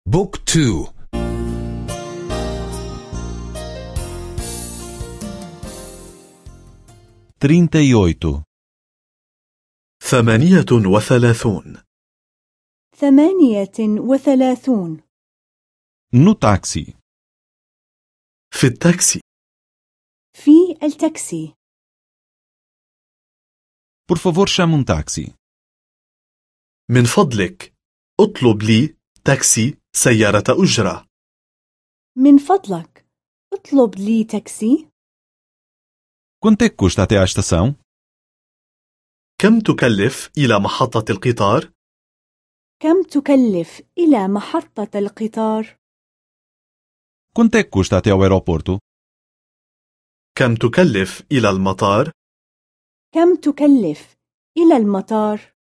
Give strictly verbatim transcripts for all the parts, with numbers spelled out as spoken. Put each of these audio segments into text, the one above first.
بوك تو. trinta e oito. ثمانية وثلاثون. ثمانية وثلاثون. No táxi. في التاكسي. في التاكسي. Por favor, chame um táxi. من فضلك اطلب لي تاكسي سيارة أجرة. من فضلك اطلب لي تاكسي. Quanto é que custa até à estação? كم تكلف إلى محطة القطار؟ كم تكلف إلى محطة القطار؟ Quanto é que custa até ao aeroporto? كم تكلف إلى المطار؟ كم تكلف إلى المطار؟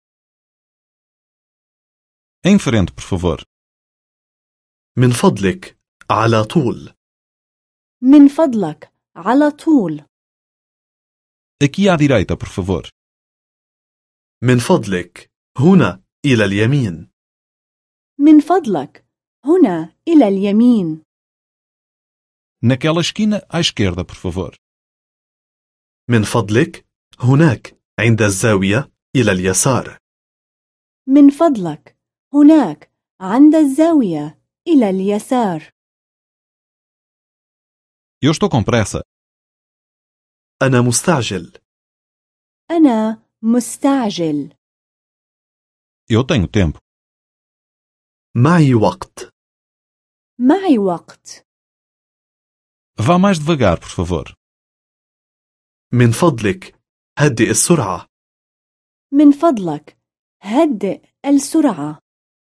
Em frente, por favor. من فضلك على طول. من فضلك على طول. Aqui à direita, por favor. من فضلك هنا إلى اليمين. من فضلك هنا إلى اليمين. Naquela esquina à esquerda, por favor. من فضلك هناك عند الزاوية إلى اليسار. من فضلك هناك عند الزاوية إلى اليسار. Eu estou com pressa. أنا مستعجل. أنا مستعجل. Eu tenho tempo. معي وقت. معي وقت. Vá mais devagar, por favor. من فضلك هدئ السرعة. من فضلك هدئ السرعة.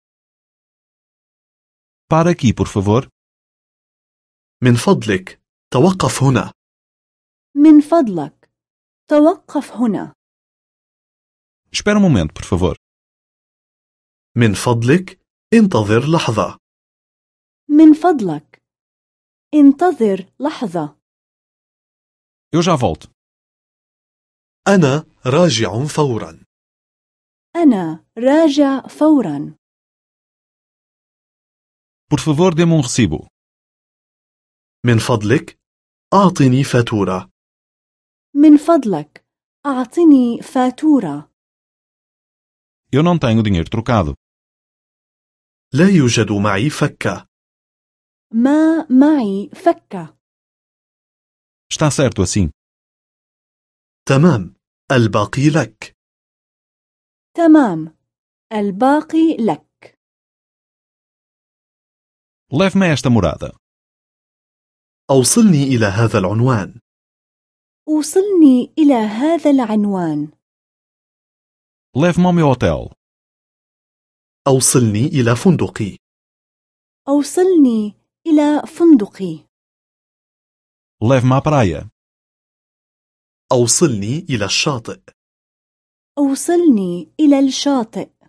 Para aqui, por favor. من فضلك توقف هنا. من فضلك توقف هنا. Espera um momento, por favor. من فضلك انتظر لحظة. من فضلك انتظر لحظة. Eu já volto. أنا راجع فورا. أنا راجع فورا. Por favor, dê-me um recibo. من فضلك أعطني فاتورة. من فضلك أعطني فاتورة. Eu não tenho dinheiro trocado. لا يوجد معي فكة. ما معي فكة. Está certo assim. تمام، الباقي لك. تمام، الباقي لك. Leve-me a esta morada. أوصلني إلى هذا العنوان. أوصلني إلى هذا العنوان. Leve-me ao meu hotel. أوصلني إلى فندقي. أوصلني إلى فندقي. Leve-me à praia. أوصلني إلى الشاطئ. أوصلني إلى الشاطئ.